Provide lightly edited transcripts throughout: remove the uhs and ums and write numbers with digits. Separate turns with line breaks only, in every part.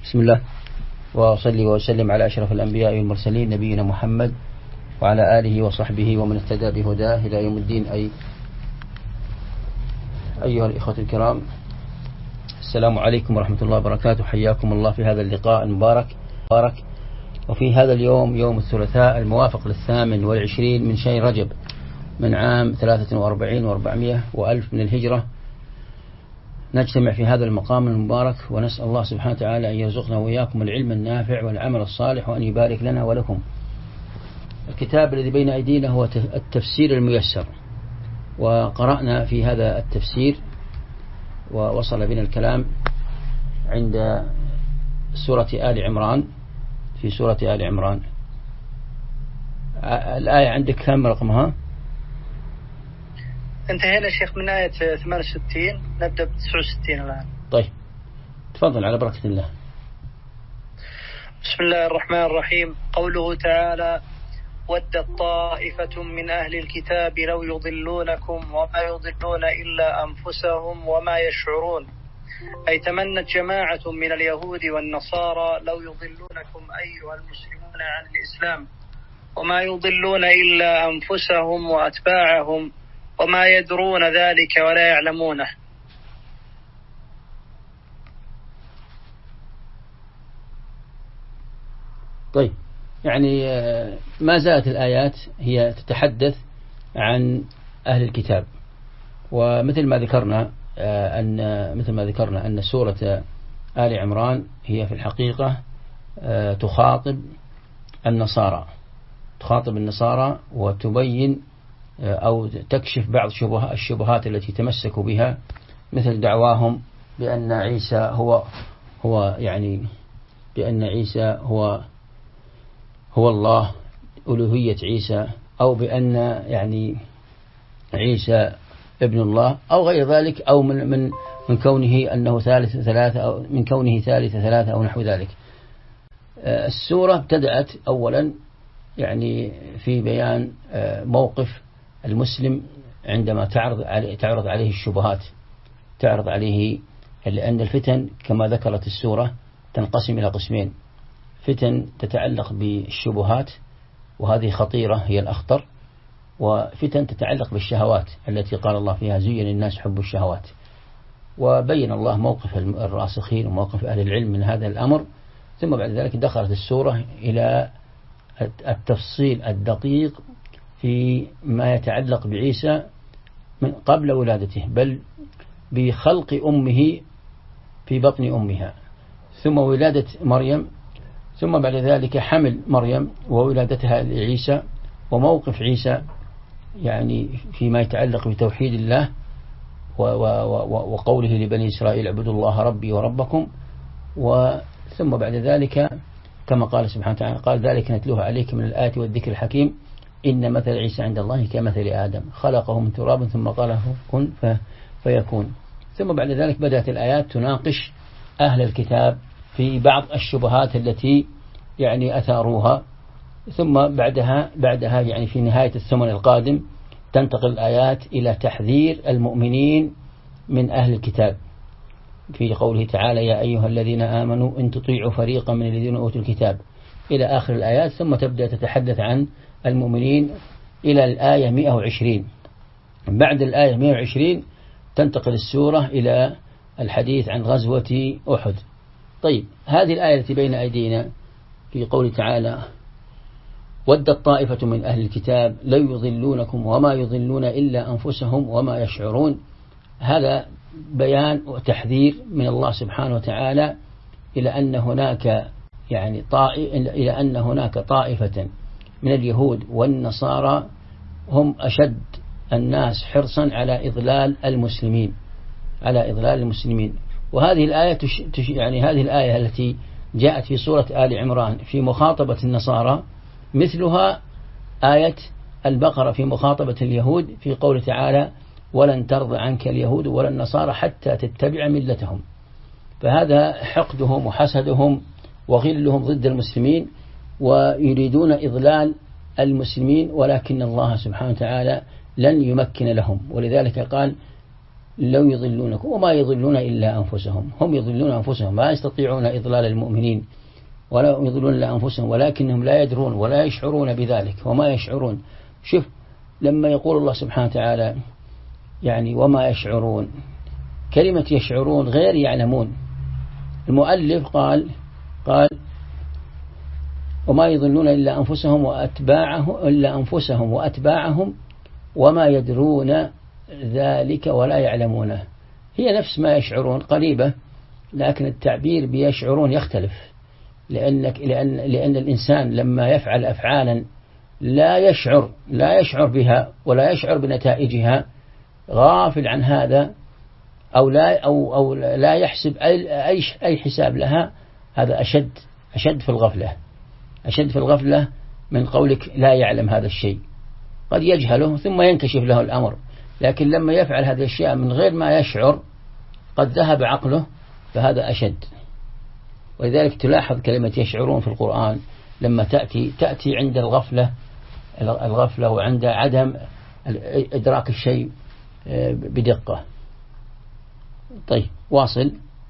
بسم الله وأصلي وأسلم على أشرف الأنبياء والمرسلين نبينا محمد وعلى آله وصحبه ومن اهتدى بهداه إلى يوم الدين. أيها الإخوة الكرام، السلام عليكم ورحمة الله وبركاته. حياكم الله في هذا اللقاء المبارك. وفي هذا اليوم يوم الثلاثاء الموافق 28 من شهر رجب من عام 43 و400 وألف من الهجرة، نجتمع في هذا المقام المبارك ونسأل الله سبحانه وتعالى أن يرزقنا وإياكم العلم النافع والعمل الصالح وأن يبارك لنا ولكم. الكتاب الذي بين أيدينا هو التفسير الميسر، وقرأنا في هذا التفسير ووصل بنا الكلام عند سورة آل عمران. في سورة آل عمران الآية عندك كم رقمها؟
انتهينا شيخ من آية 68، نبدأ ب 69 الآن.
طيب تفضل على بركة الله.
بسم الله الرحمن الرحيم. قوله تعالى: ودت طائفة من أهل الكتاب لو يضلونكم وما يضلون إلا أنفسهم وما يشعرون، أي تمنت جماعة من اليهود والنصارى لو يضلونكم أيها المسلمون عن الإسلام وما يضلون إلا أنفسهم وأتباعهم وما يدرون ذلك ولا يعلمونه.
طيب، يعني ما زالت الآيات هي تتحدث عن أهل الكتاب، ومثل ما ذكرنا أن سورة آل عمران هي في الحقيقة تخاطب النصارى وتبين أو تكشف بعض الشبهات التي تمسكوا بها، مثل دعواهم بأن عيسى بأن عيسى هو الله، ألوهية عيسى، أو بأن عيسى ابن الله، أو غير ذلك، أو من كونه أنه ثالث ثلاثة، أو من كونه ثالث ثلاثة، أو نحو ذلك. السورة ابتدأت أولا في بيان موقف المسلم عندما تعرض عليه الشبهات، تعرض عليه، لأن الفتن كما ذكرت السورة تنقسم إلى قسمين: فتن تتعلق بالشبهات وهذه خطيرة هي الأخطر، وفتن تتعلق بالشهوات التي قال الله فيها زين الناس حب الشهوات. وبين الله موقف الراسخين وموقف أهل العلم من هذا الأمر، ثم بعد ذلك دخلت السورة إلى التفصيل الدقيق في ما يتعلق بعيسى من قبل ولادته، بل بخلق أمه في بطن أمها، ثم ولادة مريم، ثم بعد ذلك حمل مريم وولادتها لعيسى، وموقف عيسى فيما يتعلق بتوحيد الله وقوله لبني إسرائيل اعبدوا الله ربي وربكم. ثم بعد ذلك كما قال سبحانه وتعالى: قال ذلك نتلوه عليك من الآيات والذكر الحكيم إن مثل عيسى عند الله كمثل آدم خلقه من تراب ثم قال له كن فيكون. ثم بعد ذلك بدأت الآيات تناقش أهل الكتاب في بعض الشبهات التي أثاروها، ثم بعدها في نهاية الثمن القادم تنتقل الآيات إلى تحذير المؤمنين من أهل الكتاب في قوله تعالى: يا أيها الذين آمنوا إن تطيعوا فريقا من الذين أوتوا الكتاب إلى آخر الآيات، ثم تبدأ تتحدث عن المؤمنين إلى الآية 120. بعد الآية 120 تنتقل السورة إلى الحديث عن غزوة أحد. طيب، هذه الآية التي بين أيدينا في قول تعالى: ودت طائفة من أهل الكتاب لو يضلونكم وما يضلون إلا أنفسهم وما يشعرون، هذا بيان وتحذير من الله سبحانه وتعالى إلى أن هناك طائفة من اليهود والنصارى هم أشد الناس حرصا على إضلال المسلمين. وهذه الآية هذه الآية التي جاءت في سورة آل عمران في مخاطبة النصارى مثلها آية البقرة في مخاطبة اليهود في قول تعالى: ولن ترضى عنك اليهود ولا النصارى حتى تتبع ملتهم. فهذا حقدهم وحسدهم وغلهم ضد المسلمين، ويريدون إضلال المسلمين، ولكن الله سبحانه وتعالى لن يمكن لهم. ولذلك قال: لو يضلونكم وما يضلون إلا أنفسهم. هم يضلون أنفسهم، ما يستطيعون إضلال المؤمنين ولا يضلون إلا أنفسهم، ولكنهم لا يدرون ولا يشعرون بذلك وما يشعرون. شوف لما يقول الله سبحانه وتعالى يعني وما يشعرون، كلمة يشعرون غير يعلمون. المؤلف قال وما يضلون إلا أنفسهم وأتباعهم وما يدرون ذلك ولا يعلمونه. هي نفس ما يشعرون قريبة، لكن التعبير بيشعرون يختلف، لأن الإنسان لما يفعل أفعالا لا يشعر بها ولا يشعر بنتائجها، غافل عن هذا أو لا يحسب أي حساب لها، هذا أشد في الغفلة من قولك لا يعلم هذا الشيء. قد يجهله ثم ينكشف له الأمر، لكن لما يفعل هذه الأشياء من غير ما يشعر قد ذهب عقله، فهذا أشد. ولذلك تلاحظ كلمة يشعرون في القرآن لما تأتي عند الغفلة وعند عدم إدراك الشيء بدقة. طيب واصل.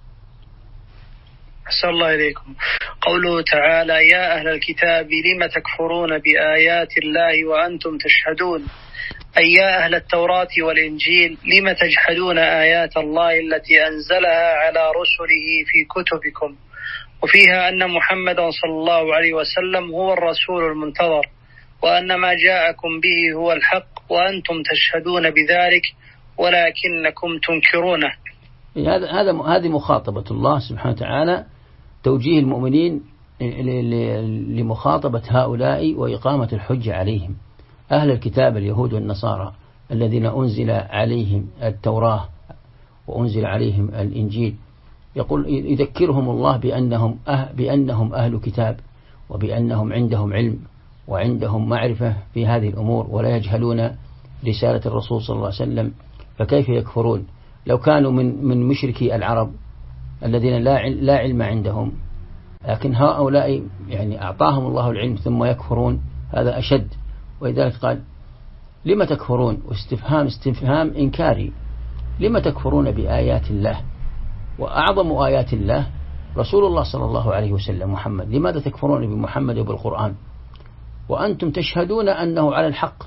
أحسن الله إليكم. قوله تعالى يا أهل الكتاب لم تكفرون بآيات الله وأنتم تشهدون، أي يا أهل التوراة والإنجيل لم تجحدون آيات الله التي أنزلها على رسله في كتبكم، وفيها أن محمدا صلى الله عليه وسلم هو الرسول المنتظر، وأن ما جاءكم به هو الحق، وأنتم تشهدون بذلك ولكنكم تنكرونه.
هذه مخاطبة الله سبحانه وتعالى، توجيه المؤمنين لمخاطبة هؤلاء وإقامة الحجة عليهم. أهل الكتاب اليهود والنصارى الذين أنزل عليهم التوراة وأنزل عليهم الإنجيل، يذكرهم الله بأنهم أهل كتاب، وبأنهم عندهم علم وعندهم معرفة في هذه الأمور، ولا يجهلون رسالة الرسول صلى الله عليه وسلم. فكيف يكفرون لو كانوا من مشركي العرب الذين لا علم عندهم؟ لكن هؤلاء يعني أعطاهم الله العلم ثم يكفرون، هذا أشد. ولذلك قال لم تكفرون، استفهام إنكاري. لم تكفرون بآيات الله، وأعظم آيات الله رسول الله صلى الله عليه وسلم محمد. لماذا تكفرون بمحمد وبالقرآن وأنتم تشهدون أنه على الحق،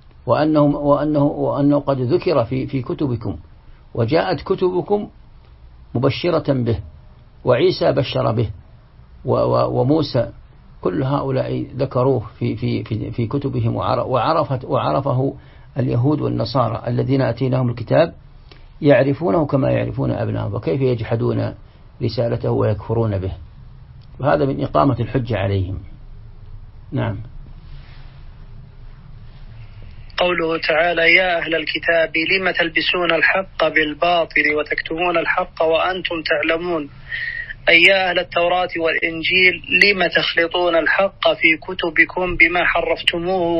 وأنه قد ذكر في كتبكم، وجاءت كتبكم مبشرة به، وعيسى بشر به، وموسى، كل هؤلاء ذكروه في كتبهم، وعرفه اليهود والنصارى الذين أتيناهم الكتاب يعرفونه كما يعرفون أبنائهم، وكيف يجحدون رسالته ويكفرون به؟ وهذا من إقامة الحجة عليهم. نعم.
قوله تعالى يا أهل الكتاب لم تلبسون الحق بالباطل وتكتمون الحق وأنتم تعلمون، أي يا أهل التوراة والإنجيل لم تخلطون الحق في كتبكم بما حرفتموه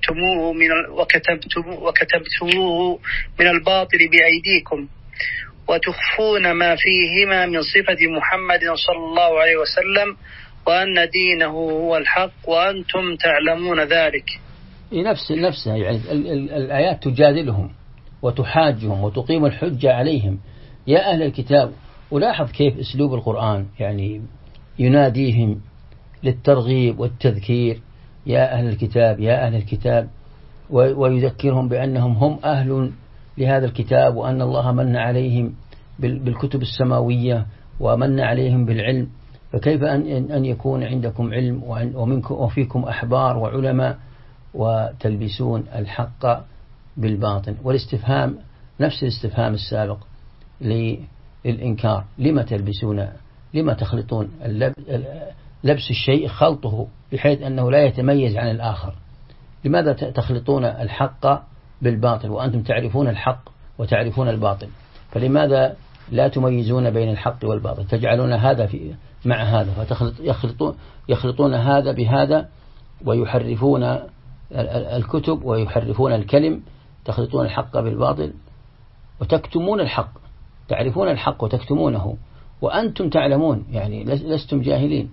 وكتبتموه من الباطل بأيديكم، وتخفون ما فيهما من صفة محمد صلى الله عليه وسلم، وأن دينه هو الحق وأنتم تعلمون ذلك.
نفسها يعني الآيات تجادلهم وتحاجهم وتقيم الحجة عليهم. يا أهل الكتاب، ولاحظ كيف أسلوب القرآن يعني يناديهم للترغيب والتذكير، يا أهل الكتاب يا أهل الكتاب، ويذكرهم بأنهم هم أهل لهذا الكتاب، وأن الله من عليهم بالكتب السماوية ومن عليهم بالعلم. فكيف أن يكون عندكم علم وفيكم أحبار وعلماء وتلبسون الحق بالباطل؟ والاستفهام نفس الاستفهام السابق للإنكار. لما تخلطون لبس الشيء خلطه بحيث أنه لا يتميز عن الآخر. لماذا تخلطون الحق بالباطل وأنتم تعرفون الحق وتعرفون الباطل؟ فلماذا لا تميزون بين الحق والباطل؟ تجعلون هذا مع هذا، يخلطون هذا بهذا، ويحرفون الكتب ويحرفون الكلم. تخلطون الحق بالباطل وتكتمون الحق، تعرفون الحق وتكتمونه وأنتم تعلمون، يعني لستم جاهلين.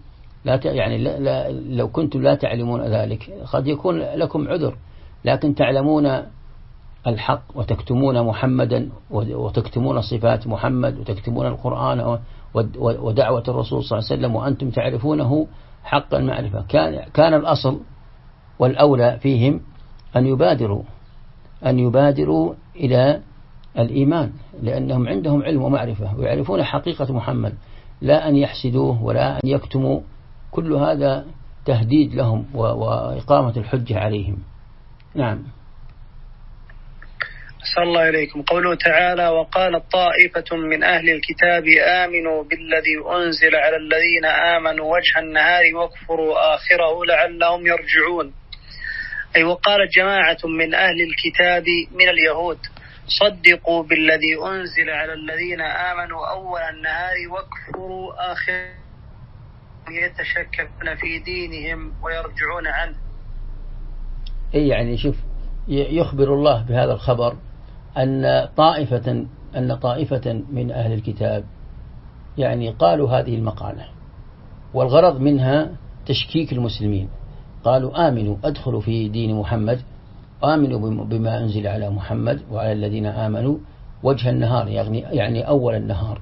لو كنتم لا تعلمون ذلك قد يكون لكم عذر، لكن تعلمون الحق وتكتمون محمدا وتكتمون صفات محمد وتكتمون القرآن ودعوة الرسول صلى الله عليه وسلم وأنتم تعرفونه حق المعرفة. كان الأصل والأولى فيهم أن يبادروا إلى الإيمان، لأنهم عندهم علم ومعرفة ويعرفون حقيقة محمد، لا أن يحسدوه ولا أن يكتموا. كل هذا تهديد لهم وإقامة الحجة عليهم. نعم.
أسأل الله إليكم. قوله تعالى: وقالت طائفة من أهل الكتاب آمنوا بالذي أنزل على الذين آمنوا وجه النهار واكفروا آخره لعلهم يرجعون. أي وقالت جماعة من أهل الكتاب من اليهود: صدقوا بالذي أنزل على الذين آمنوا أول النهار واكفروا آخره، يتشككون في دينهم ويرجعون عنه.
أي يعني شوف، يخبر الله بهذا الخبر أن طائفة من أهل الكتاب يعني قالوا هذه المقالة، والغرض منها تشكيك المسلمين. قالوا آمنوا، أدخلوا في دين محمد، آمنوا بما أنزل على محمد وعلى الذين آمنوا وجه النهار، يعني أول النهار،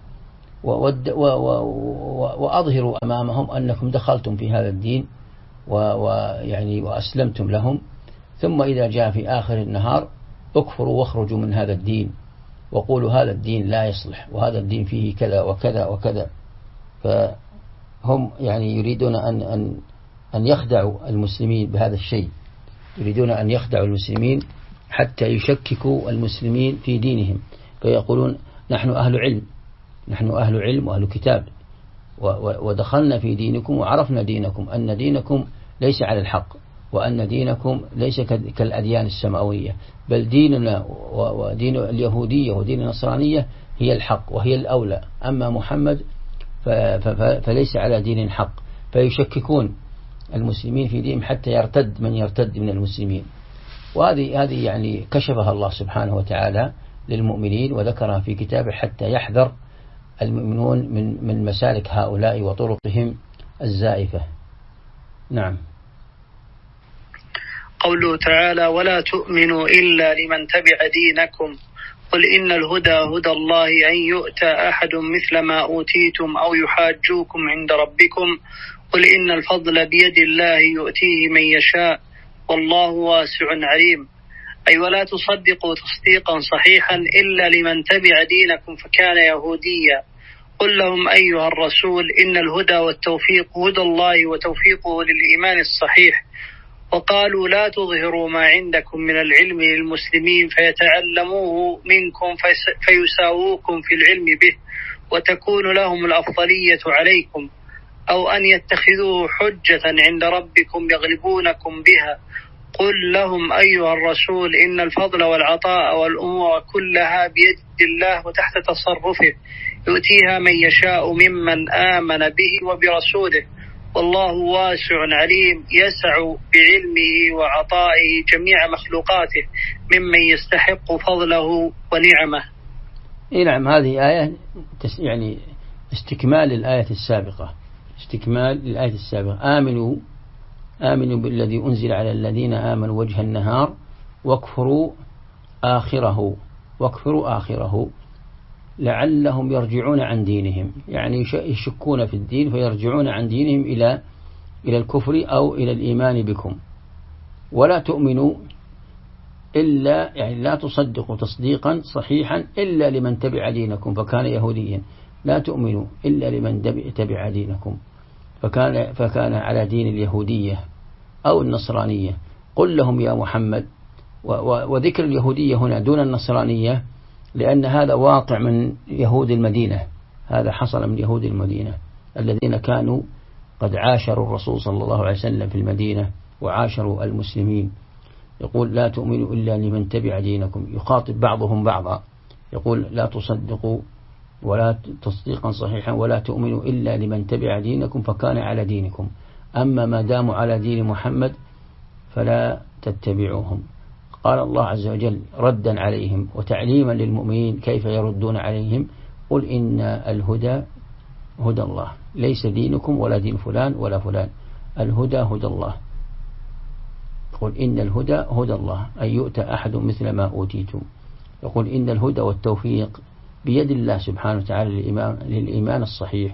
وأظهروا أمامهم أنكم دخلتم في هذا الدين ويعني وأسلمتم لهم. ثم إذا جاء في آخر النهار اكفروا واخرجوا من هذا الدين وقولوا هذا الدين لا يصلح وهذا الدين فيه كذا وكذا وكذا. فهم يعني يريدون أن يخدعوا المسلمين بهذا الشيء، يريدون أن يخدعوا المسلمين حتى يشككوا المسلمين في دينهم، فيقولون نحن أهل علم وأهل كتاب ودخلنا في دينكم وعرفنا دينكم، أن دينكم ليس على الحق، وأن دينكم ليس كالأديان السماوية، بل ديننا ودين اليهودية ودين النصرانية هي الحق وهي الأولى، أما محمد فليس على دين حق. فيشككون المسلمين في دينهم حتى يرتد من يرتد من المسلمين. وهذه يعني كشفها الله سبحانه وتعالى للمؤمنين وذكرها في كتابه حتى يحذر المؤمنون من مسالك هؤلاء وطرقهم الزائفة. نعم.
قوله تعالى: ولا تؤمنوا إلا لمن تبع دينكم قل إن الهدى هدى الله أن يؤتى أحد مثل ما أوتيتم أو يحاجوكم عند ربكم قل إن الفضل بيد الله يؤتيه من يشاء والله واسع عليم. أي ولا تصدقوا تصديقا صحيحا إلا لمن تبع دينكم فكان يهوديا. قل لهم أيها الرسول إن الهدى والتوفيق هدى الله وتوفيقه للإيمان الصحيح. وقالوا لا تظهروا ما عندكم من العلم للمسلمين فيتعلموه منكم فيساووكم في العلم به وتكون لهم الأفضلية عليكم، أو أن يتخذوه حجة عند ربكم يغلبونكم بها. قل لهم أيها الرسول إن الفضل والعطاء والأمور كلها بيد الله وتحت تصرفه يؤتيها من يشاء ممن آمن به وبرسوله والله واسع عليم يسع بعلمه وعطائه جميع مخلوقاته ممن يستحق فضله ونعمه.
نعم. هذه آية يعني استكمال للآية السابقة. آمنوا بالذي أنزل على الذين آمنوا وجه النهار واكفروا آخره لعلهم يرجعون عن دينهم، يعني يشكون في الدين فيرجعون عن دينهم إلى الكفر أو إلى الإيمان بكم. ولا تؤمنوا إلا يعني لا تصدقوا تصديقا صحيحا إلا لمن تبع دينكم فكان يهوديا. لا تؤمنوا إلا لمن تبع دينكم فكان على دين اليهودية أو النصرانية. قل لهم يا محمد، وذكر اليهودية هنا دون النصرانية لأن هذا واقع من يهود المدينة، هذا حصل من يهود المدينة الذين كانوا قد عاشروا الرسول صلى الله عليه وسلم في المدينة وعاشروا المسلمين. يقول لا تؤمنوا إلا لمن تبع دينكم، يخاطب بعضهم بعضا، يقول لا تصدقوا ولا تصديقا صحيحا ولا تؤمنوا إلا لمن تبع دينكم فكان على دينكم، أما ما داموا على دين محمد فلا تتبعوهم. قال الله عز وجل ردا عليهم وتعليما للمؤمنين كيف يردون عليهم: قل إن الهدى هدى الله ليس دينكم ولا دين فلان ولا فلان، الهدى هدى الله. يقول إن الهدى هدى الله أن يؤتى أحد مثل ما أوتيتم. يقول إن الهدى والتوفيق بيد الله سبحانه وتعالى للإيمان الصحيح.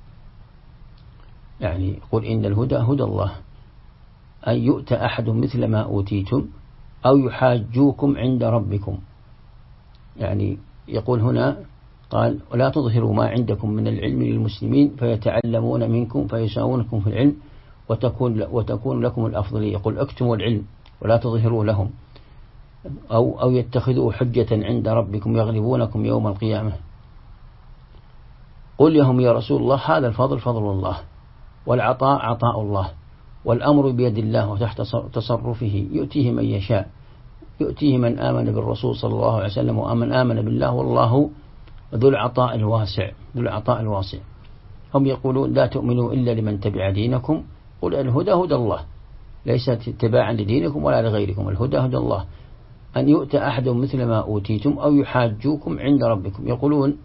يعني يقول إن الهدى هدى الله أن يؤتى أحد مثل ما أوتيتم أو يحاجوكم عند ربكم. يعني يقول هنا قال ولا تظهروا ما عندكم من العلم للمسلمين فيتعلمون منكم فيساوونكم في العلم وتكون لكم الأفضلية. يقول اكتموا العلم ولا تظهروا لهم أو يتخذوا حجة عند ربكم يغلبونكم يوم القيامة. قل لهم يا رسول الله هذا الفضل فضل الله والعطاء عطاء الله والأمر بيد الله وتحت تصرفه يؤتيه من يشاء، يؤتيه من آمن بالرسول صلى الله عليه وسلم ومن آمن بالله والله ذو العطاء الواسع. هم يقولون لا تؤمنوا إلا لمن تبع دينكم. قل الهدى هدى الله ليس اتباعا لدينكم ولا لغيركم. الهدى هدى الله أن يؤتى أحد مثل ما أوتيتم أو يحاجوكم عند ربكم. يقولون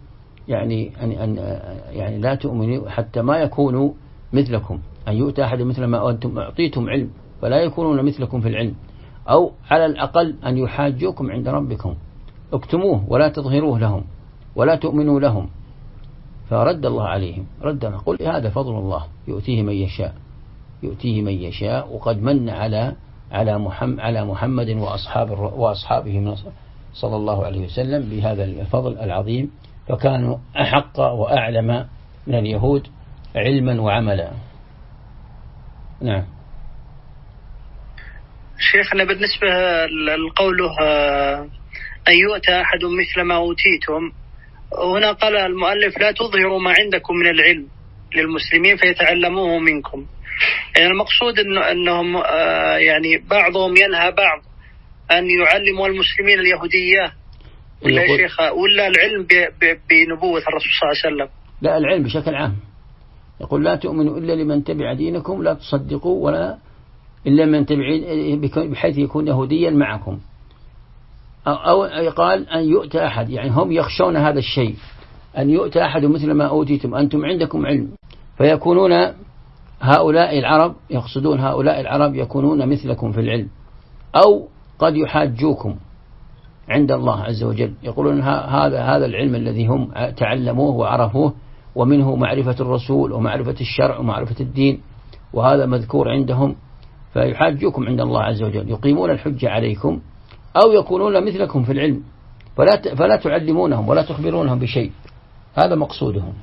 يعني لا تؤمنوا حتى ما يكونوا مثلكم، أن يؤتى أحد مثل ما أنتم أعطيتم علم فلا يكونون مثلكم في العلم، أو على الأقل أن يحاجوكم عند ربكم. اكتموه ولا تظهروه لهم ولا تؤمنوا لهم. فرد الله عليهم رد قل هذا فضل الله يؤتيه من يشاء وقد من على محمد وأصحابه صلى الله عليه وسلم بهذا الفضل العظيم، فكانوا أحق وأعلم من اليهود علما وعملا. نعم.
شيخنا بالنسبة لقوله أن يؤتى أحد مثل ما أوتيتم، هنا قال المؤلف لا تظهروا ما عندكم من العلم للمسلمين فيتعلموه منكم. يعني المقصود أنهم يعني بعضهم ينهى بعض أن يعلموا المسلمين اليهودية ولا شيخ ولا العلم بنبوة الرسول صلى الله عليه وسلم؟
لا، العلم بشكل عام. يقول لا تؤمنوا إلا لمن تبع دينكم، لا تصدقوا ولا إلا من تبع بحيث يكون يهوديا معكم. أو قال أن يؤتى أحد، يعني هم يخشون هذا الشيء، أن يؤتى أحد مثل ما أوتيتم أنتم عندكم علم فيكونون هؤلاء العرب، يقصدون هؤلاء العرب يكونون مثلكم في العلم، أو قد يحاجوكم عند الله عز وجل. يقولون هذا العلم الذي هم تعلموه وعرفوه ومنه معرفة الرسول ومعرفة الشرع ومعرفة الدين، وهذا مذكور عندهم، فيحاجوكم عند الله عز وجل، يقيمون الحجة عليكم أو يكونون مثلكم في العلم فلا تعلمونهم ولا تخبرونهم بشيء. هذا مقصودهم.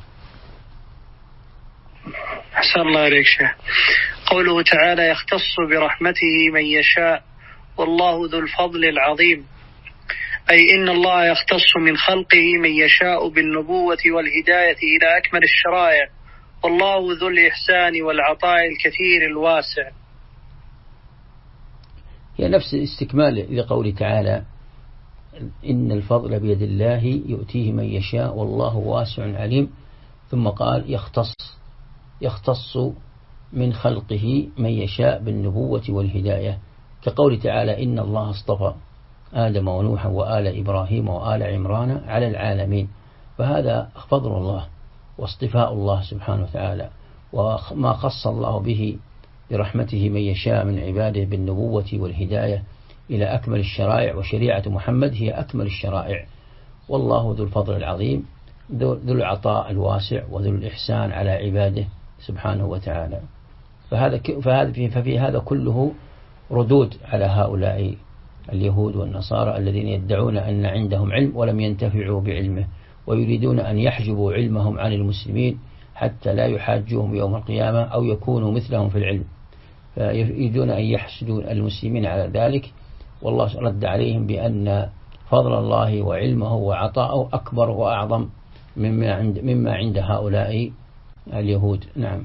أحسن الله عليك شيخ. قوله تعالى يختص برحمته من يشاء والله ذو الفضل العظيم، أي إن الله يختص من خلقه من يشاء بالنبوة والهداية إلى أكمل الشرائع، والله ذو الإحسان والعطاء الكثير الواسع.
هي نفس استكمال لقول تعالى إن الفضل بيد الله يؤتيه من يشاء والله واسع عليم. ثم قال يختص من خلقه من يشاء بالنبوة والهداية، كقول تعالى إن الله اصطفى آدم ونوحا وآل إبراهيم وآل عمران على العالمين. فهذا فضل الله واصطفاء الله سبحانه وتعالى، وما خص الله به برحمته من يشاء من عباده بالنبوة والهداية إلى أكمل الشرائع، وشريعة محمد هي أكمل الشرائع. والله ذو الفضل العظيم ذو العطاء الواسع وذو الإحسان على عباده سبحانه وتعالى. ففي هذا كله ردود على هؤلاء اليهود والنصارى الذين يدعون أن عندهم علم ولم ينتفعوا بعلمه، ويريدون أن يحجبوا علمهم عن المسلمين حتى لا يحاجوهم يوم القيامة أو يكونوا مثلهم في العلم، فيريدون أن يحسدوا المسلمين على ذلك. والله رد عليهم فضل الله وعلمه وعطاءه أكبر وأعظم مما عند هؤلاء اليهود. نعم.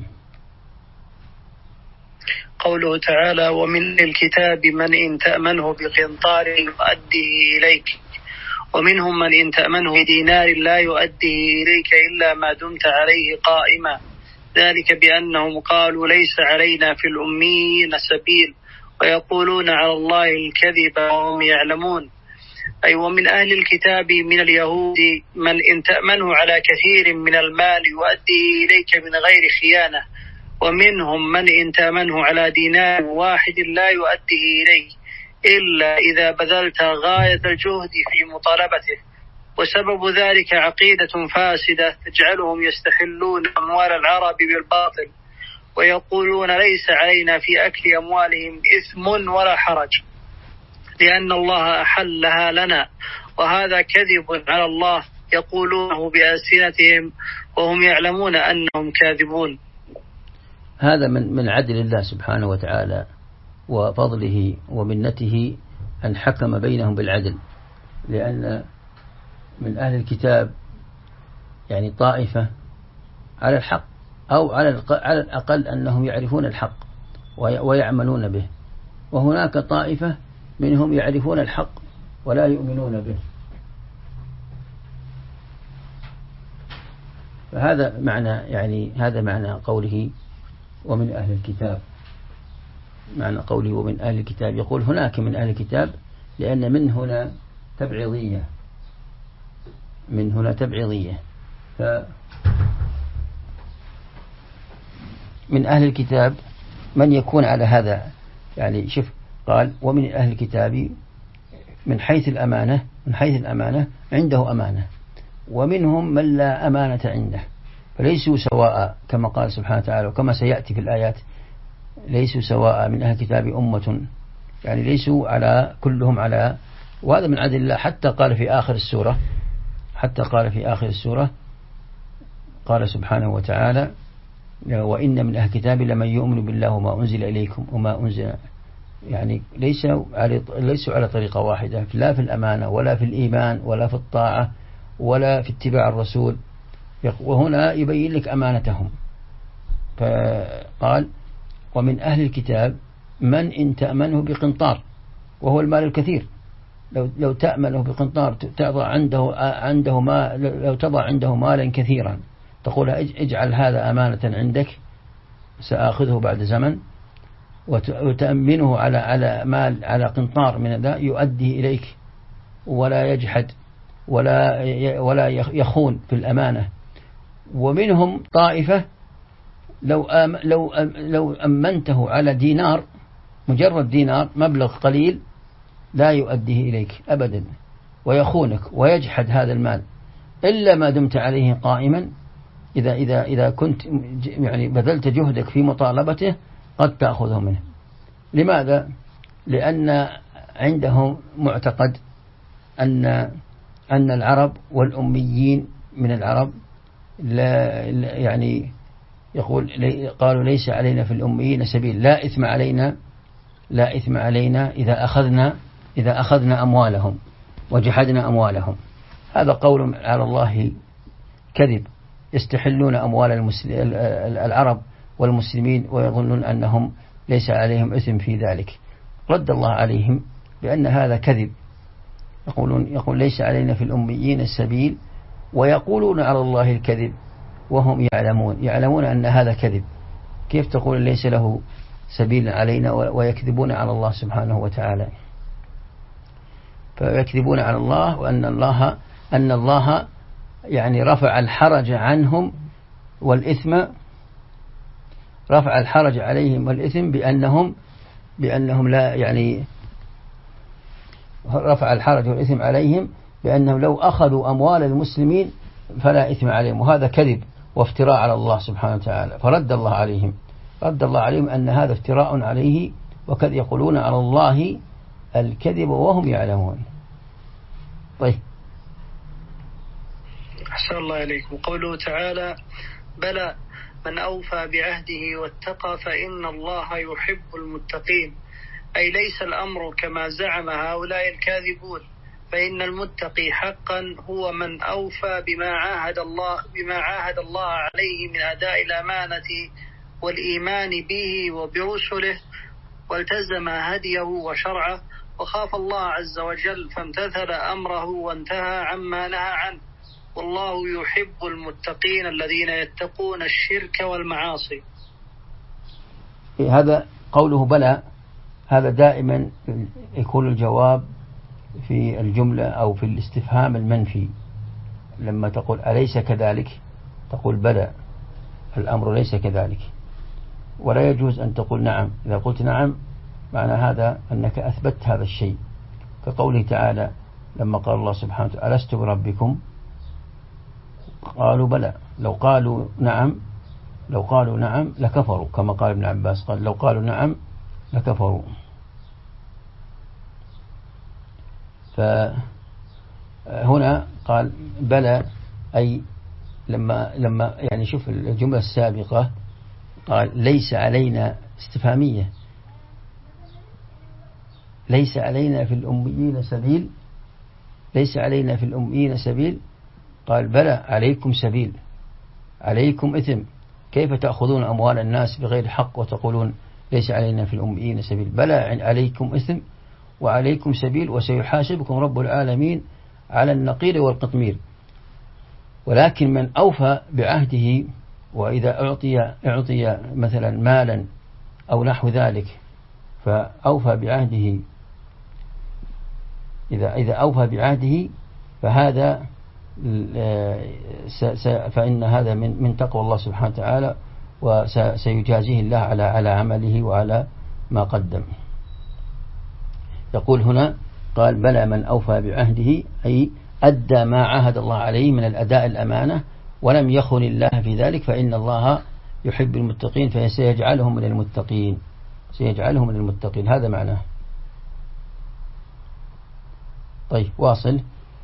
قوله تعالى ومن الكتاب من إن تأمنه بقنطار يؤديه إليك ومنهم من إن تأمنه بدينار لا يؤديه إليك إلا ما دمت عليه قائما، ذلك بأنهم قالوا ليس علينا في الأميين سبيل ويقولون على الله الكذب وهم يعلمون. أي ومن أهل الكتاب من اليهود من إن تأمنه على كثير من المال يؤديه إليك من غير خيانة، ومنهم من إن تأمنه على دينار واحد لا يؤديه إليه إلا إذا بذلت غاية الجهد في مطالبته، وسبب ذلك عقيدة فاسدة تجعلهم يستحلون أموال العرب بالباطل، ويقولون ليس علينا في أكل أموالهم إثم ولا حرج لأن الله أحلها لنا، وهذا كذب على الله يقولونه بألسنتهم وهم يعلمون أنهم كاذبون.
هذا من عدل الله سبحانه وتعالى وفضله ومنته أن حكم بينهم بالعدل، لأن من أهل الكتاب يعني طائفة على الحق، أو على الأقل أنهم يعرفون الحق ويعملون به، وهناك طائفة منهم يعرفون الحق ولا يؤمنون به. فهذا معنى هذا معنى قوله ومن أهل الكتاب. معنى قوله ومن أهل الكتاب، يقول هناك من أهل الكتاب، لأن من هنا تبعيضية، من هنا تبعيضية. من أهل الكتاب من يكون على هذا، يعني شوف قال ومن أهل الكتاب من حيث الأمانة عنده أمانة، ومنهم من لا أمانة عنده، فليسوا سواء كما قال سبحانه وتعالى، وكما سيأتي في الآيات ليسوا سواء من أهل الكتاب أمة، يعني ليسوا على كلهم على، وهذا من عدل الله. حتى قال في آخر السورة قال سبحانه وتعالى وإن من أهل الكتاب لمن يؤمن بالله وما أنزل إليكم وما أنزل، يعني ليسوا على طريقة واحدة، لا في الأمانة ولا في الإيمان ولا في الطاعة ولا في اتباع الرسول، وهنا يبين لك أمانتهم. فقال ومن أهل الكتاب من إن تأمنه بقنطار، وهو المال الكثير، لو تأمنه بقنطار لو تضع عنده مالا كثيرا تقول اجعل هذا أمانة عندك سآخذه بعد زمن، وتأمنه على مال، على قنطار من ذا يؤدي إليك ولا يجحد ولا يخون في الأمانة. ومنهم طائفة لو أمنته على دينار، مجرد دينار مبلغ قليل، لا يؤديه إليك أبدا ويخونك ويجحد هذا المال إلا ما دمت عليه قائما. إذا كنت يعني بذلت جهدك في مطالبته قد تأخذه منه. لماذا؟ لأن عندهم معتقد أن العرب والأميين من العرب يعني قالوا ليس علينا في الأميين سبيل، لا إثم علينا إذا أخذنا أموالهم وجحدنا أموالهم. هذا قول على الله كذب، يستحلون أموال العرب والمسلمين ويظنون أنهم ليس عليهم إثم في ذلك. رد الله عليهم بأن هذا كذب، يقول ليس علينا في الأميين السبيل، ويقولون على الله الكذب وهم يعلمون أن هذا كذب. كيف تقول ليس له سبيل علينا ويكذبون على الله سبحانه وتعالى؟ فيكذبون على الله، وأن الله يعني رفع الحرج عنهم والإثم، رفع الحرج عليهم والإثم بأنهم لا، يعني رفع الحرج والإثم عليهم بأنهم لو أخذوا أموال المسلمين فلا إثم عليهم، وهذا كذب وافتراء على الله سبحانه وتعالى. فرد الله عليهم أن هذا افتراء عليه، وقد يقولون على الله الكذب وهم يعلمون. طيب،
أحسن الله إليكم. قوله تعالى بلى من أوفى بعهده واتقى فإن الله يحب المتقين، أي ليس الأمر كما زعم هؤلاء الكاذبون، فإن المتقي حقا هو من أوفى بما عاهد الله عليه من أداء الأمانة والإيمان به وبرسله، والتزم هديه وشرعه، وخاف الله عز وجل فامتثل أمره وانتهى عما نهى عنه، والله يحب المتقين الذين يتقون الشرك والمعاصي.
هذا قوله بلى، هذا دائما يكون الجواب في الجملة أو في الاستفهام المنفي. لما تقول أليس كذلك تقول بلى، الأمر ليس كذلك. ولا يجوز أن تقول نعم. إذا قلت نعم معنى هذا أنك أثبت هذا الشيء، كقوله تعالى لما قال الله سبحانه وتعالى ألست بربكم قالوا بلى. لو قالوا نعم لكفروا، كما قال ابن عباس قال لو قالوا نعم لكفروا. فهنا قال بلى، أي لما يعني شوف الجملة السابقة قال ليس علينا استفهامية، ليس علينا في الأميين سبيل، ليس علينا في الأميين سبيل، قال بلى عليكم سبيل، عليكم إثم. كيف تأخذون أموال الناس بغير حق وتقولون ليس علينا في الأميين سبيل؟ بلى عليكم إثم وعليكم سبيل وسيحاسبكم رب العالمين على النقير والقطمير. ولكن من أوفى بعهده، وإذا أعطي مثلا مالا أو نحو ذلك فأوفى بعهده، إذا أوفى بعهده فهذا فإن هذا من تقوى الله سبحانه وتعالى، وسيجازيه الله على عمله وعلى ما قدم. يقول هنا قال بلى من أوفى بعهده، أي أدى ما عاهد الله عليه من الأداء الأمانة ولم يخن الله في ذلك، فإن الله يحب المتقين فسيجعلهم من المتقين، سيجعلهم من المتقين. هذا معناه. طيب واصل.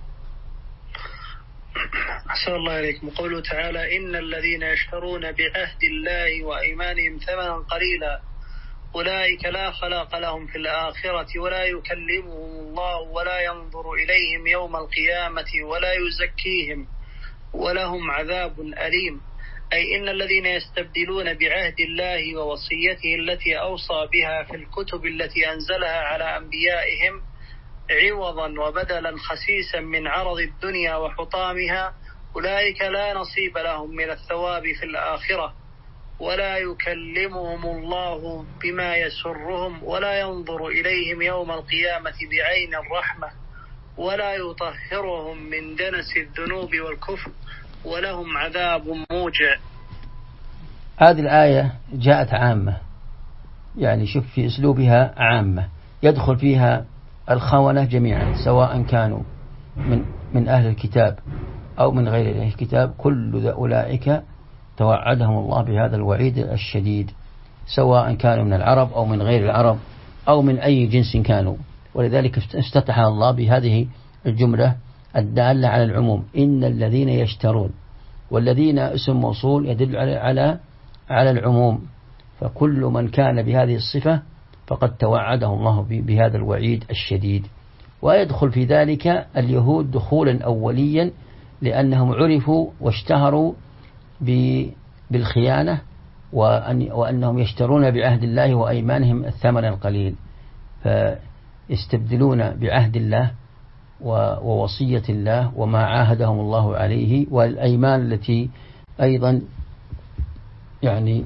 أحسن الله إليكم. قوله تعالى إن الذين يشترون بعهد الله وأيمانهم ثمنا قليلا أولئك لا خلاق لهم في الآخرة ولا يكلمهم الله ولا ينظر إليهم يوم القيامة ولا يزكيهم ولهم عذاب أليم. أي إن الذين يستبدلون بعهد الله ووصيته التي أوصى بها في الكتب التي أنزلها على أنبيائهم عوضا وبدلا خسيسا من عرض الدنيا وحطامها، أولئك لا نصيب لهم من الثواب في الآخرة ولا يكلمهم الله بما يسرهم ولا ينظر إليهم يوم القيامة بعين الرحمة ولا يطهرهم من دنس الذنوب والكفر ولهم عذاب موجع.
هذه الآية جاءت عامة، يعني شوف في أسلوبها عامة، يدخل فيها الخونة جميعا سواء كانوا من أهل الكتاب أو من غير أهل الكتاب، كل أولئك توعدهم الله بهذا الوعيد الشديد، سواء كانوا من العرب أو من غير العرب أو من أي جنس كانوا. ولذلك افتتح الله بهذه الجملة الدالة على العموم، إن الذين يشترون، والذين اسم موصول يدل على العموم، فكل من كان بهذه الصفة فقد توعده الله بهذا الوعيد الشديد. ويدخل في ذلك اليهود دخولا أوليا، لأنهم عرفوا واشتهروا بالخيانة وأنهم يشترون بعهد الله وأيمانهم الثمن القليل، فيستبدلون بعهد الله ووصية الله وما عاهدهم الله عليه، والأيمان التي أيضا يعني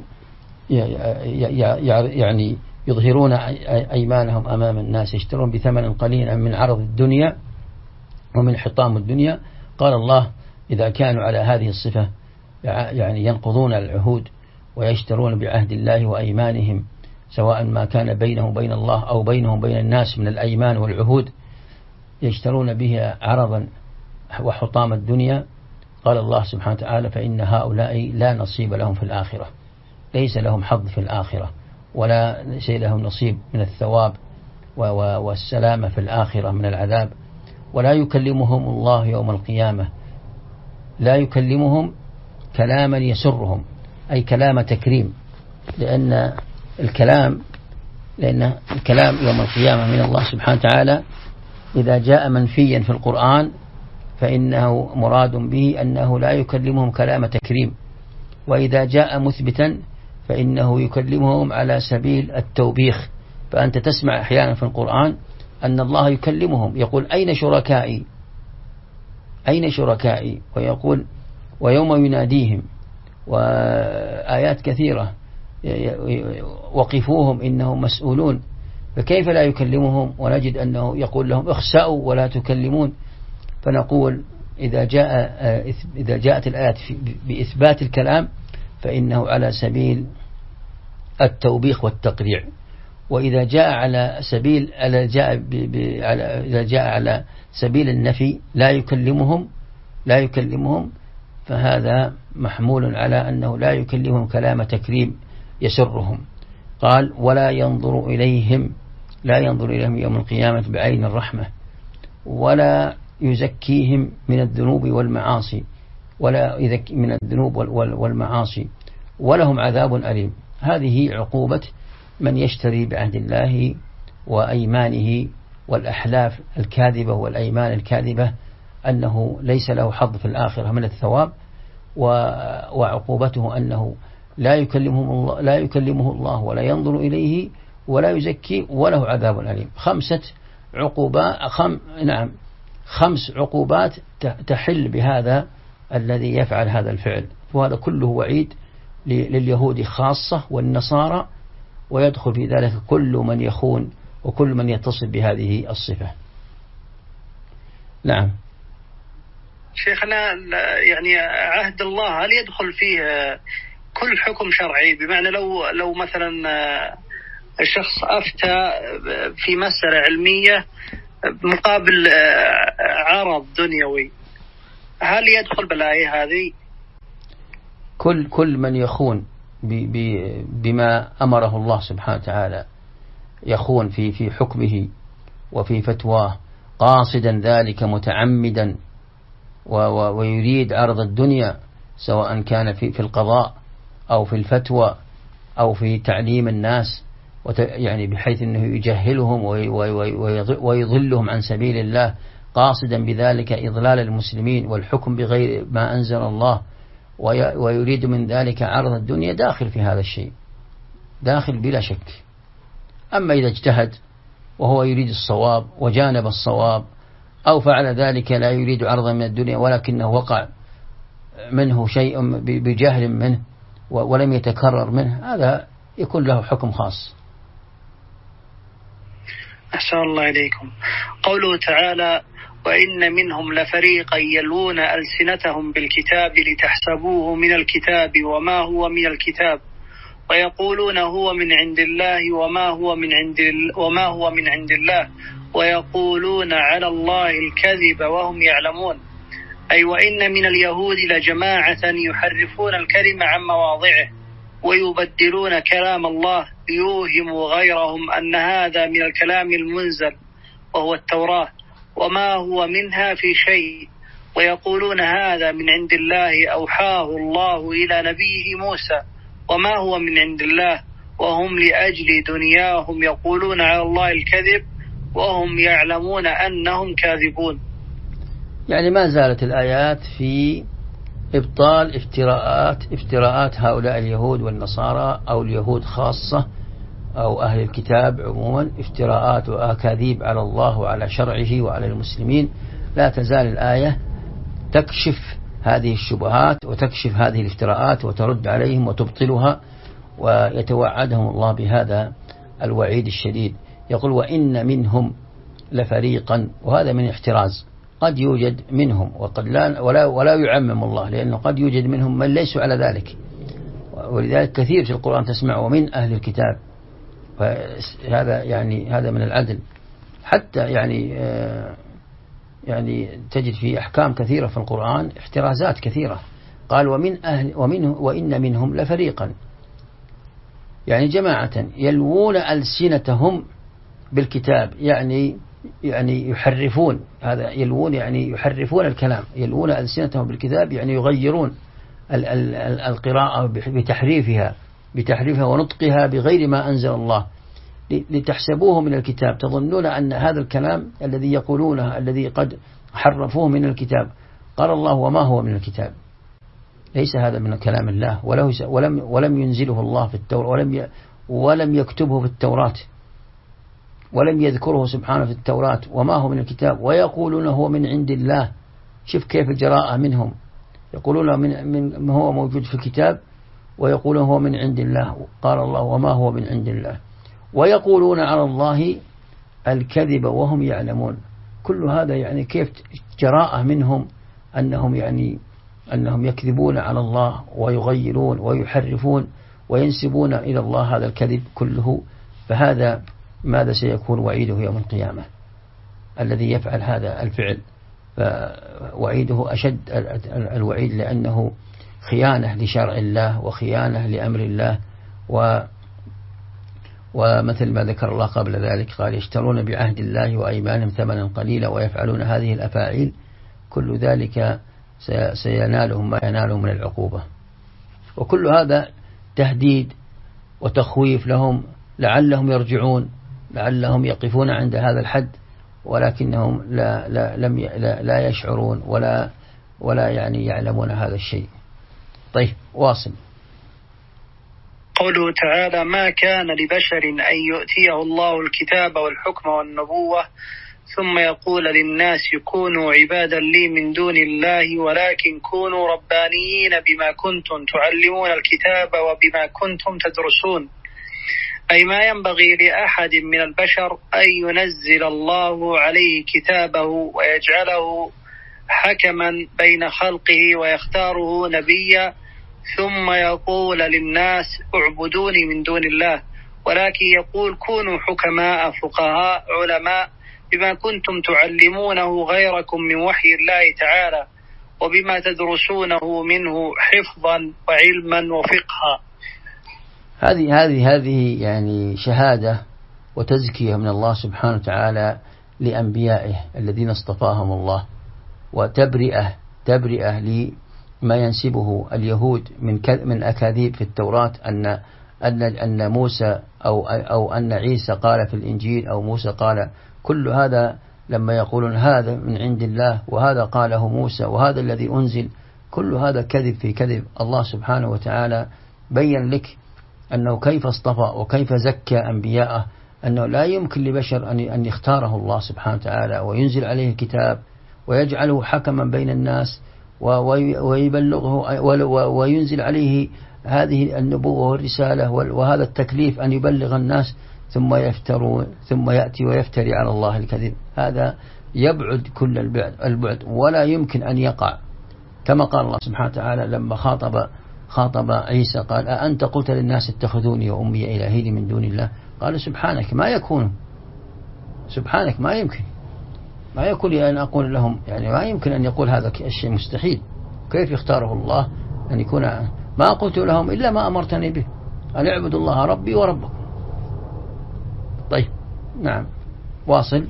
يظهرون أيمانهم أمام الناس، يشترون بثمن قليل من عرض الدنيا ومن حطام الدنيا. قال الله إذا كانوا على هذه الصفة يعني ينقضون العهود ويشترون بعهد الله وأيمانهم، سواء ما كان بينهم وبين الله أو بينهم وبين الناس من الأيمان والعهود، يشترون بها عرضا وحطام الدنيا. قال الله سبحانه وتعالى فإن هؤلاء لا نصيب لهم في الآخرة، ليس لهم حظ في الآخرة ولا شيء لهم نصيب من الثواب والسلامة في الآخرة من العذاب. ولا يكلمهم الله يوم القيامة، لا يكلمهم كلاما يسرهم، أي كلام تكريم، لأن الكلام يوم القيامة من الله سبحانه وتعالى إذا جاء منفيا في القرآن فإنه مراد به أنه لا يكلمهم كلام تكريم، وإذا جاء مثبتا فإنه يكلمهم على سبيل التوبيخ. فأنت تسمع أحيانا في القرآن أن الله يكلمهم يقول أين شركائي، أين شركائي، ويقول ويوم يناديهم، وآيات كثيرة وقفوهم إنهم مسؤولون. فكيف لا يكلمهم ونجد أنه يقول لهم اخسأوا ولا تكلمون؟ فنقول إذا جاءت الآيات بإثبات الكلام فإنه على سبيل التوبيخ والتقريع. وإذا جاء على سبيل إذا جاء على سبيل النفي لا يكلمهم فهذا محمول على أنه لا يكلمهم كلام تكريم يسرهم. قال ولا ينظر إليهم يوم القيامة بعين الرحمة، ولا يزكيهم من الذنوب والمعاصي، ولهم عذاب أليم. هذه عقوبة من يشتري بعهد الله وأيمانه والأحلاف الكاذبة والأيمان الكاذبة أنه ليس له حظ في الآخرة من الثواب، وعقوبته أنه لا يكلمه الله ولا ينظر إليه ولا يزكي وله عذاب أليم. 5 عقوبات تحل بهذا الذي يفعل هذا الفعل، وهذا كله وعيد لليهود خاصة والنصارى، ويدخل في ذلك كل من يخون وكل من يتصف بهذه الصفة. نعم.
شيخنا يعني عهد الله هل يدخل فيه كل حكم شرعي؟ بمعنى لو مثلا الشخص أفتى في مسألة علمية مقابل عرض دنيوي، هل يدخل بالآية هذه؟
كل من يخون بما أمره الله سبحانه وتعالى، يخون في حكمه وفي فتواه قاصدا ذلك متعمدا ويريد عرض الدنيا، سواء كان في القضاء أو في الفتوى أو في تعليم الناس، يعني بحيث أنه يجهلهم ويضلهم عن سبيل الله، قاصدا بذلك إضلال المسلمين والحكم بغير ما أنزل الله، ويريد من ذلك عرض الدنيا، داخل في هذا الشيء، داخل بلا شك. أما إذا اجتهد وهو يريد الصواب وجانب الصواب، أو فعل ذلك لا يريد عرضا من الدنيا ولكنه وقع منه شيء بجهل منه ولم يتكرر منه، هذا يكون له حكم خاص.
أحسن الله إليكم. قوله تعالى وإن منهم لفريقا يلوون ألسنتهم بالكتاب لتحسبوه من الكتاب وما هو من الكتاب ويقولون هو من عند الله وما هو من عند الله ويقولون على الله الكذب وهم يعلمون. أي وإن من اليهود لجماعة يحرفون الكلم عن مواضعه ويبدلون كلام الله ليوهموا غيرهم أن هذا من الكلام المنزل وهو التوراة وما هو منها في شيء، ويقولون هذا من عند الله أوحاه الله إلى نبيه موسى وما هو من عند الله، وهم لأجل دنياهم يقولون على الله الكذب وهم يعلمون أنهم كاذبون.
يعني ما زالت الآيات في إبطال افتراءات هؤلاء اليهود والنصارى، أو اليهود خاصة أو أهل الكتاب عموما، افتراءات وأكاذيب على الله وعلى شرعه وعلى المسلمين. لا تزال الآية تكشف هذه الشبهات وتكشف هذه الافتراءات وترد عليهم وتبطلها، ويتوعدهم الله بهذا الوعيد الشديد. يقول وإن منهم لفريقا، وهذا من احتراز، قد يوجد منهم وقد ولا يعمم الله، لأنه قد يوجد منهم من ليسوا على ذلك، ولذلك كثير في القرآن تسمع ومن أهل الكتاب، هذا يعني هذا من العدل. حتى يعني تجد في أحكام كثيرة في القرآن احترازات كثيرة. قال وإن منهم لفريقا، يعني جماعة يلوون ألسنتهم بالكتاب، يعني يحرفون، هذا يلوون يعني يحرفون الكلام، يلوون ألسنتهم بالكتاب يعني يغيرون القراءة بتحريفها ونطقها بغير ما أنزل الله، لتحسبوه من الكتاب، تظنون أن هذا الكلام الذي يقولونه الذي قد حرفوه من الكتاب. قال الله وما هو من الكتاب، ليس هذا من كلام الله، ولم ينزله الله في التوراة، ولم يكتبه في التوراة، ولم يذكره سبحانه في التوراة، وما هو من الكتاب. ويقولون هو من عند الله. شوف كيف الجراءة منهم، يقولون من هو موجود في الكتاب، ويقولون هو من عند الله. قال الله وما هو من عند الله. ويقولون على الله الكذب وهم يعلمون. كل هذا يعني كيف جراءة منهم أنهم يكذبون على الله ويغيرون ويحرفون وينسبون إلى الله هذا الكذب كله، فهذا ماذا سيكون وعيده يوم القيامة؟ الذي يفعل هذا الفعل وعيده أشد الوعيد، لأنه خيانة لشرع الله وخيانة لأمر الله. ومثل ما ذكر الله قبل ذلك قال يشترون بعهد الله وأيمانهم ثمنا قليلا ويفعلون هذه الأفاعيل، كل ذلك سينالهم ما ينالهم من العقوبة. وكل هذا تهديد وتخويف لهم لعلهم يرجعون، لعلهم يقفون عند هذا الحد، ولكنهم لا يشعرون ولا يعني يعلمون هذا الشيء. طيب واصل.
قوله تعالى: ما كان لبشر أن يؤتيه الله الكتاب والحكم والنبوة ثم يقول للناس كونوا عبادا لي من دون الله ولكن كونوا ربانيين بما كنتم تعلمون الكتاب وبما كنتم تدرسون. أي ما ينبغي لأحد من البشر أن ينزل الله عليه كتابه ويجعله حكما بين خلقه ويختاره نبيا ثم يقول للناس اعبدوني من دون الله، ولكن يقول كونوا حكماء فقهاء علماء بما كنتم تعلمونه غيركم من وحي الله تعالى وبما تدرسونه منه حفظا وعلما وفقها.
هذه يعني شهادة وتزكية من الله سبحانه وتعالى لأنبيائه الذين اصطفاهم الله، وتبرئة لما ينسبه اليهود من أكاذيب في التوراة أن موسى أو أن عيسى قال في الإنجيل أو موسى قال. كل هذا لما يقولون هذا من عند الله وهذا قاله موسى وهذا الذي أنزل، كل هذا كذب في كذب. الله سبحانه وتعالى بين لك أنه كيف اصطفى وكيف زكى أنبياءه، أنه لا يمكن لبشر أن يختاره الله سبحانه وتعالى وينزل عليه كتاب ويجعله حكما بين الناس ويبلغه وينزل عليه هذه النبوة والرسالة وهذا التكليف أن يبلغ الناس ثم يأتي ويفتري على الله الكذب. هذا يبعد كل البعد ولا يمكن أن يقع، كما قال الله سبحانه وتعالى لما خاطب عيسى قال أأنت قلت للناس اتخذوني وأمي إلهين من دون الله؟ قال سبحانك ما يكون، سبحانك ما يكون أن أقول لهم، يعني ما يمكن أن يقول هذا الشيء، مستحيل. كيف يختاره الله أن يكون؟ ما قلت لهم إلا ما أمرتني به أن اعبدوا الله ربي وربكم. طيب نعم واصل.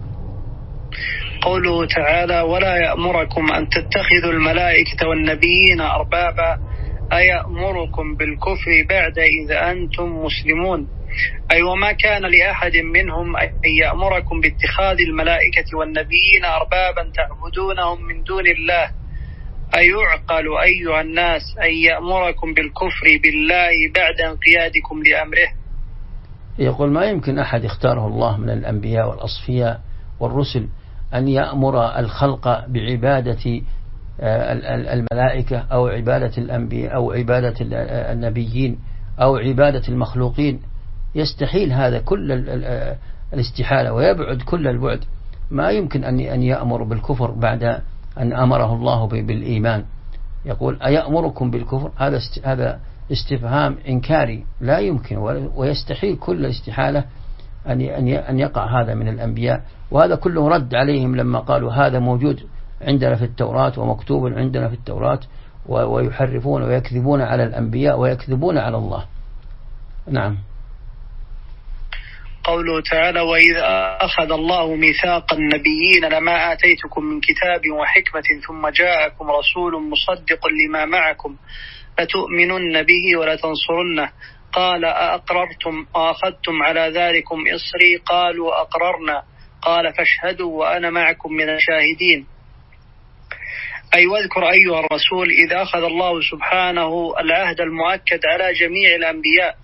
قوله تعالى: ولا يأمركم أن تتخذوا الملائكة والنبيين أربابا أيأمركم بالكفر بعد إذا أنتم مسلمون. أي وما كان لأحد منهم أن يأمركم باتخاذ الملائكة والنبيين أربابا تعبدونهم من دون الله. أيعقل أيها الناس أن يأمركم بالكفر بالله بعد انقيادكم لأمره؟
يقول ما يمكن أحد اختاره الله من الأنبياء والأصفياء والرسل أن يأمر الخلق بعبادة الملائكة أو عبادة الأنبياء أو عبادة النبيين أو عبادة المخلوقين. يستحيل هذا كل الاستحالة ويبعد كل البعد. ما يمكن أن يأمر بالكفر بعد أن أمره الله بالإيمان. يقول أيأمركم بالكفر، هذا استفهام إنكاري لا يمكن، ويستحيل كل الاستحالة أن يقع هذا من الأنبياء. وهذا كله رد عليهم لما قالوا هذا موجود عندنا في التوراة ومكتوب عندنا في التوراة، ويحرفون ويكذبون على الأنبياء ويكذبون على الله. نعم.
قوله تعالى: وإذا أخذ الله ميثاق النبيين لما آتيتكم من كتاب وحكمة ثم جاءكم رسول مصدق لما معكم لتؤمنن به ولتنصرنه قال أأقررتم وأخذتم على ذلكم إصري قالوا أقررنا قال فاشهدوا وأنا معكم من الشاهدين. أي واذكر أيها الرسول إذا أخذ الله سبحانه العهد المؤكد على جميع الأنبياء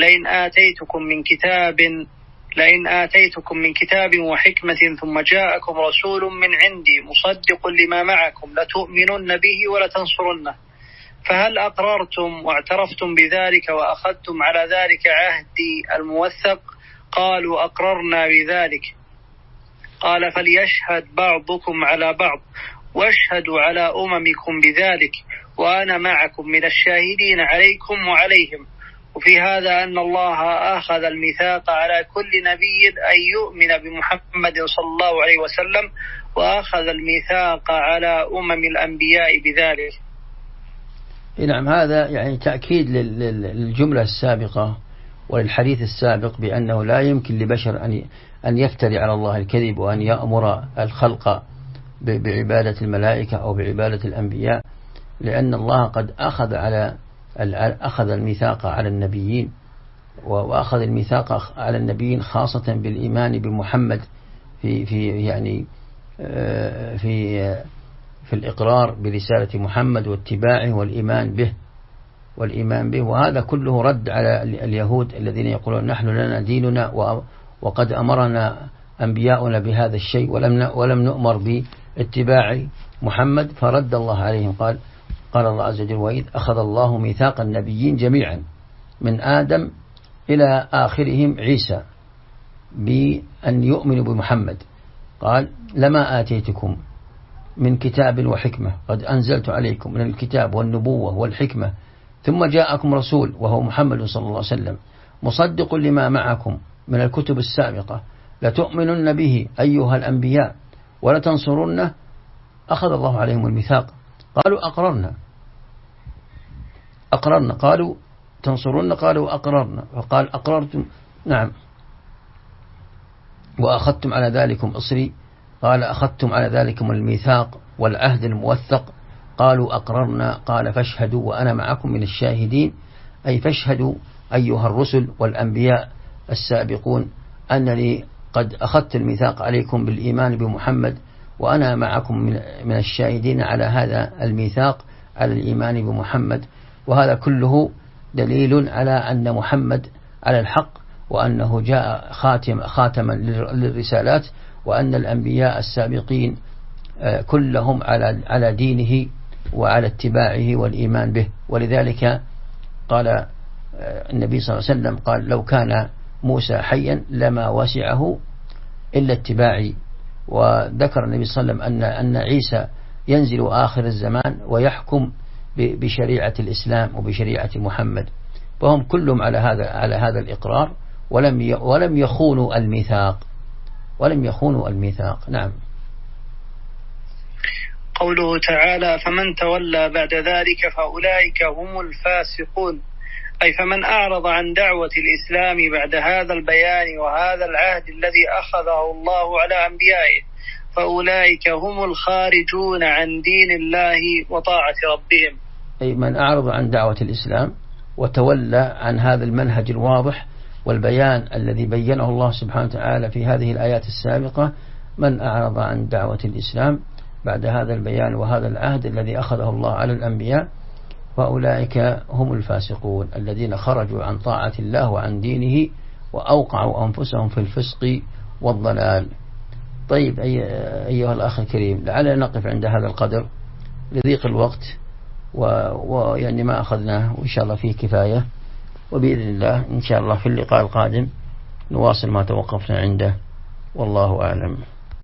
لئن آتيتكم من كتاب وحكمة ثم جاءكم رسول من عندي مصدق لما معكم لتؤمنن به ولتنصرنه فهل أقررتم واعترفتم بذلك وأخذتم على ذلك عهدي الموثق قالوا أقررنا بذلك قال فليشهد بعضكم على بعض واشهدوا على أممكم بذلك وأنا معكم من الشاهدين عليكم وعليهم وفي هذا أن الله أخذ الميثاق على كل نبي أن يؤمن بمحمد صلى الله عليه وسلم، وأخذ الميثاق على الأنبياء بذلك.
نعم، هذا يعني تأكيد للجملة السابقة وللحديث السابق بأنه لا يمكن لبشر أن يفتري على الله الكذب وأن يأمر الخلق بعبادة الملائكة أو بعبادة الأنبياء، لأن الله قد أخذ الميثاق على النبيين، وأخذ الميثاق على النبيين خاصة بالإيمان بمحمد في الإقرار برسالة محمد واتباعه والإيمان به. وهذا كله رد على اليهود الذين يقولون نحن لنا ديننا وقد أمرنا أنبياؤنا بهذا الشيء ولم نؤمر باتباع محمد، فرد الله عليهم. قال الله عز وجل: وإذ أخذ الله ميثاق النبيين جميعا من آدم إلى آخرهم عيسى بأن يؤمنوا بمحمد، قال: لما آتيتكم من كتاب وحكمة قد أنزلت عليكم من الكتاب والنبوة والحكمة ثم جاءكم رسول وهو محمد صلى الله عليه وسلم مصدق لما معكم من الكتب السابقة لتؤمنن به أيها الأنبياء ولتنصرنه. أخذ الله عليهم الميثاق، قالوا أقررنا. قالوا تنصرون، قالوا أقررنا. فقال: أقررتم؟ نعم. وأخذتم على ذلكم إصري؟ قال: أخذتم على ذلكم الميثاق والعهد الموثق؟ قالوا أقررنا. قال: فاشهدوا وأنا معكم من الشاهدين، أي فاشهدوا أيها الرسل والأنبياء السابقون أنني قد أخذت الميثاق عليكم بالإيمان بمحمد، وأنا معكم من الشاهدين على هذا الميثاق على الإيمان بمحمد. وهذا كله دليل على أن محمد على الحق، وأنه جاء خاتما للرسالات، وأن الأنبياء السابقين كلهم على دينه وعلى اتباعه والإيمان به. ولذلك قال النبي صلى الله عليه وسلم: قال: لو كان موسى حيا لما وسعه إلا اتباعي. وذكر النبي صلى الله عليه وسلم أن عيسى ينزل آخر الزمان ويحكم بشريعة الإسلام وبشريعة محمد، فهم كلهم على هذا الإقرار، ولم يخونوا الميثاق. نعم.
قوله تعالى: فمن تولى بعد ذلك فأولئك هم الفاسقون، أي فمن أعرض عن دعوة الإسلام بعد هذا البيان وهذا العهد الذي أخذه الله على أنبيائه، فأولئك هم الخارجون عن دين الله وطاعة ربهم.
أي من أعرض عن دعوة الإسلام وتولى عن هذا المنهج الواضح والبيان الذي بينه الله سبحانه وتعالى في هذه الآيات السابقة، من أعرض عن دعوة الإسلام بعد هذا البيان وهذا العهد الذي أخذه الله على الأنبياء، فأولئك هم الفاسقون الذين خرجوا عن طاعة الله وعن دينه وأوقعوا أنفسهم في الفسق والضلال. طيب أيها الأخ الكريم، لعلنا نقف عند هذا القدر لضيق الوقت، ويعني ما أخذناه، وإن شاء الله فيه كفاية، وبإذن الله إن شاء الله في اللقاء القادم نواصل ما توقفنا عنده، والله أعلم.